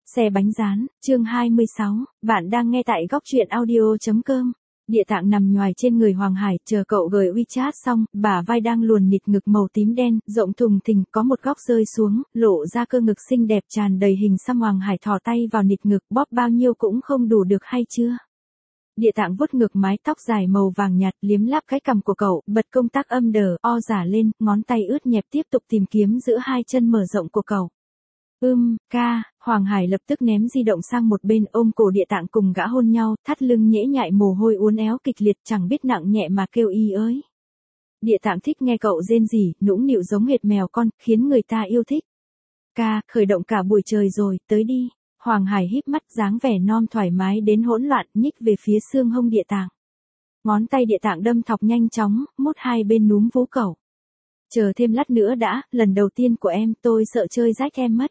Xe bánh rán, chương 26, bạn đang nghe tại góc truyện audio.com. Địa Tạng nằm nhoài trên người Hoàng Hải, chờ cậu gửi WeChat xong, bả vai đang luồn nịt ngực màu tím đen, rộng thùng thình, có một góc rơi xuống, lộ ra cơ ngực xinh đẹp tràn đầy hình xăm. Hoàng Hải thò tay vào nịt ngực, bóp bao nhiêu cũng không đủ được hay chưa. Địa Tạng vuốt ngực mái tóc dài màu vàng nhạt, liếm láp cái cằm của cậu, bật công tắc âm đờ, o giả lên, ngón tay ướt nhẹp tiếp tục tìm kiếm giữa hai chân mở rộng của cậu. Ca, Hoàng Hải lập tức ném di động sang một bên, ôm cổ Địa Tạng cùng gã hôn nhau, thắt lưng nhễ nhại, mồ hôi uốn éo kịch liệt, chẳng biết nặng nhẹ mà kêu y ới. Địa Tạng thích nghe cậu rên rỉ, nũng nịu giống hệt mèo con, khiến người ta yêu thích. Ca, khởi động cả buổi trời rồi, tới đi. Hoàng Hải híp mắt, dáng vẻ non thoải mái đến hỗn loạn, nhích về phía xương hông Địa Tạng. Ngón tay Địa Tạng đâm thọc nhanh chóng, mút hai bên núm vú cậu. Chờ thêm lát nữa đã, lần đầu tiên của em, tôi sợ chơi rách em mất.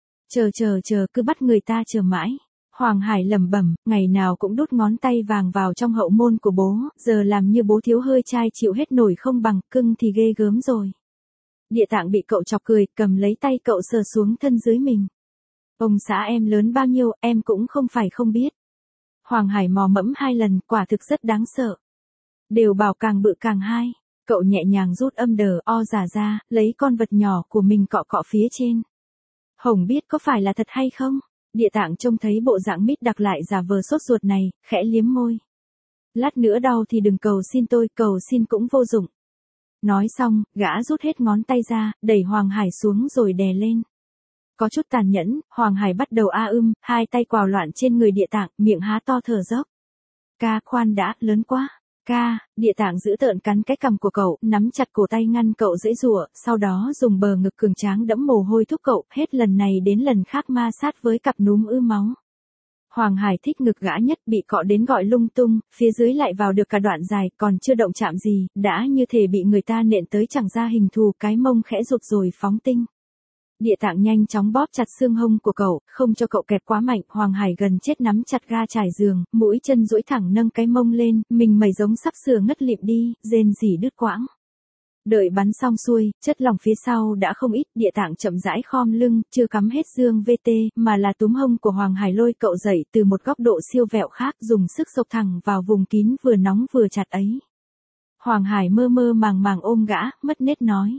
Chờ, cứ bắt người ta chờ mãi. Hoàng Hải lẩm bẩm, ngày nào cũng đút ngón tay vàng vào trong hậu môn của bố, giờ làm như bố thiếu hơi trai chịu hết nổi không bằng, cưng thì ghê gớm rồi. Địa Tạng bị cậu chọc cười, cầm lấy tay cậu sờ xuống thân dưới mình. Ông xã em lớn bao nhiêu, em cũng không phải không biết. Hoàng Hải mò mẫm hai lần, quả thực rất đáng sợ. Đều bảo càng bự càng hay. Cậu nhẹ nhàng rút âm đờ, o giả ra, lấy con vật nhỏ của mình cọ cọ phía trên. Hồng biết có phải là thật hay không? Địa Tạng trông thấy bộ dạng mít đặc lại giả vờ sốt ruột này, khẽ liếm môi. Lát nữa đau thì đừng cầu xin tôi, cầu xin cũng vô dụng. Nói xong, gã rút hết ngón tay ra, đẩy Hoàng Hải xuống rồi đè lên. Có chút tàn nhẫn, Hoàng Hải bắt đầu hai tay quào loạn trên người Địa Tạng, miệng há to thở dốc. Ca, khoan đã, lớn quá. Ca, Địa Tạng giữ tợn cắn cái cằm của cậu, nắm chặt cổ tay ngăn cậu giãy giụa, sau đó dùng bờ ngực cường tráng đẫm mồ hôi thúc cậu, hết lần này đến lần khác ma sát với cặp núm máu. Hoàng Hải thích ngực gã nhất, bị cọ đến gọi lung tung, phía dưới lại vào được cả đoạn dài, còn chưa động chạm gì, đã như thể bị người ta nện tới chẳng ra hình thù, cái mông khẽ rụt rồi phóng tinh. Địa Tạng nhanh chóng bóp chặt xương hông của cậu, không cho cậu kẹp quá mạnh. Hoàng Hải gần chết nắm chặt ga trải giường, mũi chân duỗi thẳng nâng cái mông lên, mình mẩy giống sắp sửa ngất lịm đi, rên rỉ đứt quãng. Đợi bắn xong xuôi, chất lỏng phía sau đã không ít, Địa Tạng chậm rãi khom lưng, chưa cắm hết dương VT, mà là túm hông của Hoàng Hải lôi cậu dậy từ một góc độ siêu vẹo khác, dùng sức xộc thẳng vào vùng kín vừa nóng vừa chặt ấy. Hoàng Hải mơ mơ màng ôm gã, mất nết nói.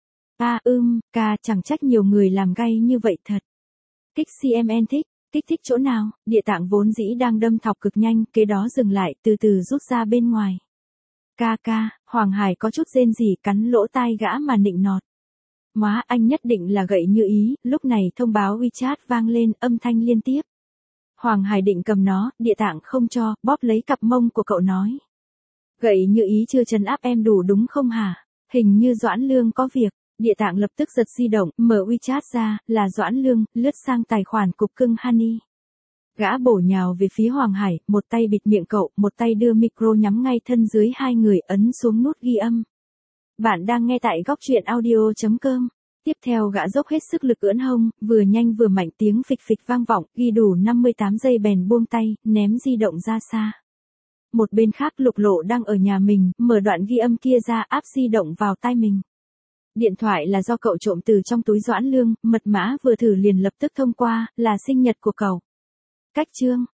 Ca, chẳng trách nhiều người làm gay như vậy thật. Kích CMN thích, kích thích chỗ nào? Địa Tạng vốn dĩ đang đâm thọc cực nhanh, kế đó dừng lại, từ từ rút ra bên ngoài. Ca, Hoàng Hải có chút rên rỉ, cắn lỗ tai gã mà nịnh nọt. Má, anh nhất định là gậy như ý. Lúc này thông báo WeChat vang lên, âm thanh liên tiếp. Hoàng Hải định cầm nó, Địa Tạng không cho, bóp lấy cặp mông của cậu nói. Gậy như ý chưa trấn áp em đủ đúng không hả? Hình như Doãn Lương có việc. Địa Tạng lập tức giật di động, mở WeChat ra, là Doãn Lương, lướt sang tài khoản cục cưng Honey. Gã bổ nhào về phía Hoàng Hải, một tay bịt miệng cậu, một tay đưa micro nhắm ngay thân dưới hai người, ấn xuống nút ghi âm. Bạn đang nghe tại góc truyện audio.com. Tiếp theo gã dốc hết sức lực ưỡn hông, vừa nhanh vừa mạnh, tiếng phịch phịch vang vọng, ghi đủ 58 giây bèn buông tay, ném di động ra xa. Một bên khác Lục Lộ đang ở nhà mình, mở đoạn ghi âm kia ra, áp di động vào tai mình. Điện thoại là do cậu trộm từ trong túi Doãn Lương, mật mã vừa thử liền lập tức thông qua, là sinh nhật của cậu. Cách chương.